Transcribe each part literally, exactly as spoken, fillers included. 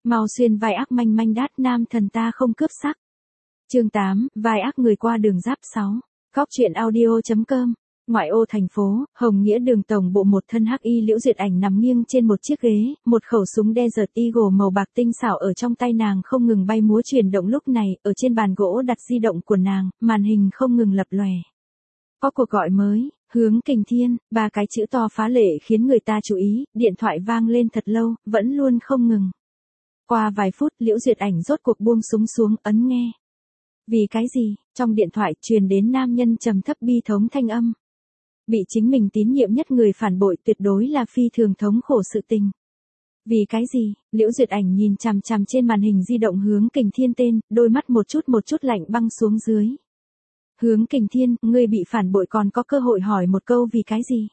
Mau xuyên vai ác manh manh đát nam thần ta không cướp sắc. Chương tám, vai ác người qua đường giáp sáu. Góc truyện audio chấm com. Ngoại ô thành phố, Hồng Nghĩa đường tổng bộ, một thân hắc y Liễu Duyệt Ảnh nằm nghiêng trên một chiếc ghế, một khẩu súng Desert Eagle màu bạc tinh xảo ở trong tay nàng không ngừng bay múa chuyển động. Lúc này, ở trên bàn gỗ đặt di động của nàng, màn hình không ngừng lập lòe. Có cuộc gọi mới, Hướng Kình Thiên, ba cái chữ to phá lệ khiến người ta chú ý, điện thoại vang lên thật lâu, vẫn luôn không ngừng. Qua vài phút, Liễu Duyệt Ảnh rốt cuộc buông súng xuống, ấn nghe. Vì cái gì? Trong điện thoại truyền đến nam nhân trầm thấp bi thống thanh âm. Bị chính mình tín nhiệm nhất người phản bội tuyệt đối là phi thường thống khổ sự tình. Vì cái gì? Liễu Duyệt Ảnh nhìn chằm chằm trên màn hình di động Hướng Kình Thiên tên, đôi mắt một chút một chút lạnh băng xuống dưới. Hướng Kình Thiên, ngươi bị phản bội còn có cơ hội hỏi một câu vì cái gì?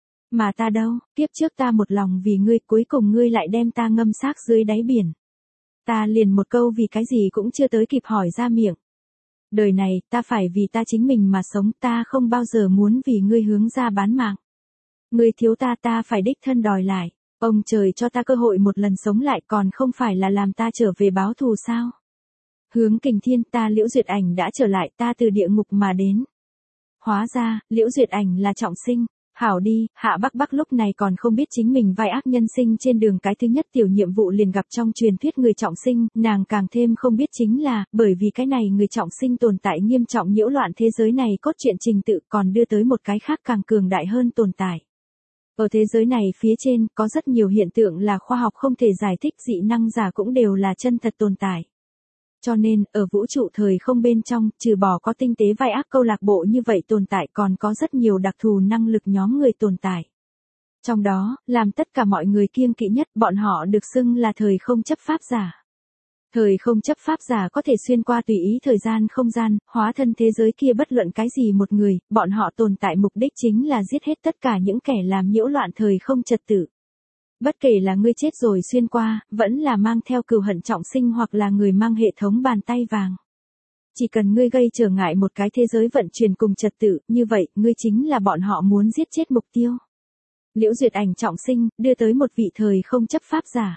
Mà ta đâu, kiếp trước ta một lòng vì ngươi, cuối cùng ngươi lại đem ta ngâm xác dưới đáy biển. Ta liền một câu vì cái gì cũng chưa tới kịp hỏi ra miệng. Đời này, ta phải vì ta chính mình mà sống, ta không bao giờ muốn vì ngươi hướng ra bán mạng. Ngươi thiếu ta, ta phải đích thân đòi lại. Ông trời cho ta cơ hội một lần sống lại còn không phải là làm ta trở về báo thù sao? Hướng Kình Thiên, ta Liễu Duyệt Ảnh đã trở lại, ta từ địa ngục mà đến. Hóa ra, Liễu Duyệt Ảnh là trọng sinh. Hảo đi, Hạ Bắc Bắc lúc này còn không biết chính mình vai ác nhân sinh trên đường cái thứ nhất tiểu nhiệm vụ liền gặp trong truyền thuyết người trọng sinh, nàng càng thêm không biết chính là, bởi vì cái này người trọng sinh tồn tại nghiêm trọng nhiễu loạn thế giới này cốt truyện trình tự còn đưa tới một cái khác càng cường đại hơn tồn tại. Ở thế giới này phía trên, có rất nhiều hiện tượng là khoa học không thể giải thích, dị năng giả cũng đều là chân thật tồn tại. Cho nên, ở vũ trụ thời không bên trong, trừ bỏ có tinh tế vai ác câu lạc bộ như vậy tồn tại còn có rất nhiều đặc thù năng lực nhóm người tồn tại. Trong đó, làm tất cả mọi người kiêng kỵ nhất, bọn họ được xưng là thời không chấp pháp giả. Thời không chấp pháp giả có thể xuyên qua tùy ý thời gian không gian, hóa thân thế giới kia bất luận cái gì một người, bọn họ tồn tại mục đích chính là giết hết tất cả những kẻ làm nhiễu loạn thời không trật tự. Bất kể là ngươi chết rồi xuyên qua, vẫn là mang theo cừu hận trọng sinh hoặc là người mang hệ thống bàn tay vàng. Chỉ cần ngươi gây trở ngại một cái thế giới vận chuyển cùng trật tự, như vậy, ngươi chính là bọn họ muốn giết chết mục tiêu. Liễu Duyệt Ảnh trọng sinh, đưa tới một vị thời không chấp pháp giả.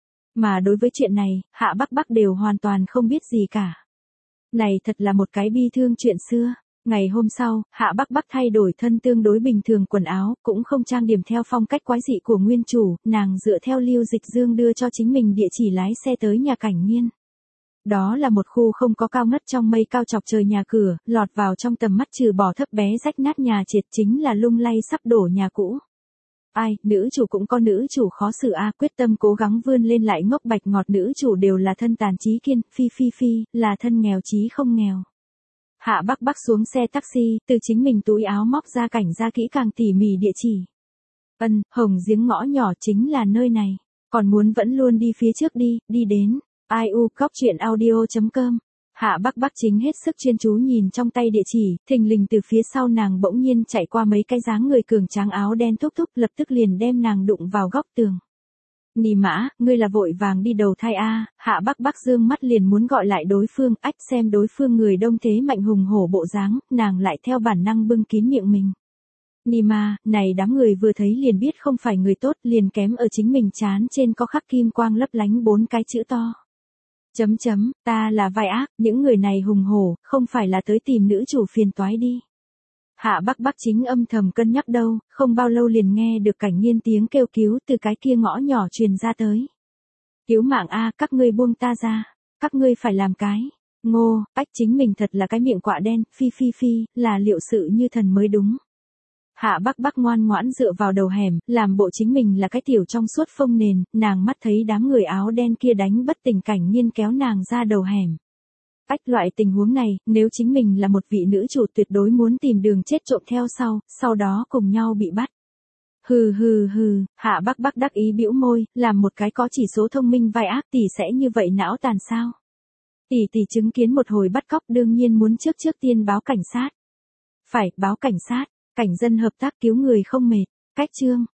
Mà đối với chuyện này, Hạ Bắc Bắc đều hoàn toàn không biết gì cả. Này thật là một cái bi thương chuyện xưa. Ngày hôm sau, Hạ Bắc Bắc thay đổi thân tương đối bình thường quần áo, cũng không trang điểm theo phong cách quái dị của nguyên chủ, nàng dựa theo Lưu Dịch Dương đưa cho chính mình địa chỉ lái xe tới nhà Cảnh Nghiên. Đó là một khu không có cao ngất trong mây cao chọc trời nhà cửa, lọt vào trong tầm mắt trừ bỏ thấp bé rách nát nhà trệt chính là lung lay sắp đổ nhà cũ. Ai, nữ chủ cũng có nữ chủ khó xử a, quyết tâm cố gắng vươn lên lại ngốc bạch ngọt, nữ chủ đều là thân tàn trí kiên, phi phi phi, là thân nghèo chí không nghèo. Hạ Bắc Bắc xuống xe taxi, từ chính mình túi áo móc ra cảnh ra kỹ càng tỉ mỉ địa chỉ. Ân, Hồng Giếng ngõ nhỏ chính là nơi này. Còn muốn vẫn luôn đi phía trước đi, đi đến. i u góc truyện audio chấm com. Hạ Bắc Bắc chính hết sức chuyên chú nhìn trong tay địa chỉ, thình lình từ phía sau nàng bỗng nhiên chạy qua mấy cái dáng người cường tráng áo đen thúc thúc, lập tức liền đem nàng đụng vào góc tường. Nì mã, ngươi là vội vàng đi đầu thai a? Hạ Bắc Bắc dương mắt liền muốn gọi lại đối phương, ách xem đối phương người đông thế mạnh hùng hổ bộ dáng, nàng lại theo bản năng bưng kín miệng mình. Nì mà, này đám người vừa thấy liền biết không phải người tốt, liền kém ở chính mình trán trên có khắc kim quang lấp lánh bốn cái chữ to. Chấm chấm, ta là vai ác, những người này hùng hổ, không phải là tới tìm nữ chủ phiền toái đi. Hạ Bắc Bắc chính âm thầm cân nhắc đâu, không bao lâu liền nghe được Cảnh Nghiên tiếng kêu cứu từ cái kia ngõ nhỏ truyền ra tới. Cứu mạng a, các ngươi buông ta ra, các ngươi phải làm cái. Ngô, ách chính mình thật là cái miệng quạ đen, phi phi phi, là liệu sự như thần mới đúng. Hạ Bắc Bắc ngoan ngoãn dựa vào đầu hẻm, làm bộ chính mình là cái tiểu trong suốt phông nền, nàng mắt thấy đám người áo đen kia đánh bất tỉnh Cảnh Nghiên kéo nàng ra đầu hẻm. Ách loại tình huống này, nếu chính mình là một vị nữ chủ tuyệt đối muốn tìm đường chết trộm theo sau, sau đó cùng nhau bị bắt. Hừ hừ hừ, Hạ Bắc Bắc đắc ý bĩu môi, làm một cái có chỉ số thông minh vai ác tỷ sẽ như vậy não tàn sao? Tỷ tỷ chứng kiến một hồi bắt cóc đương nhiên muốn trước trước tiên báo cảnh sát. Phải, báo cảnh sát, cảnh dân hợp tác cứu người không mệt. Cách chương.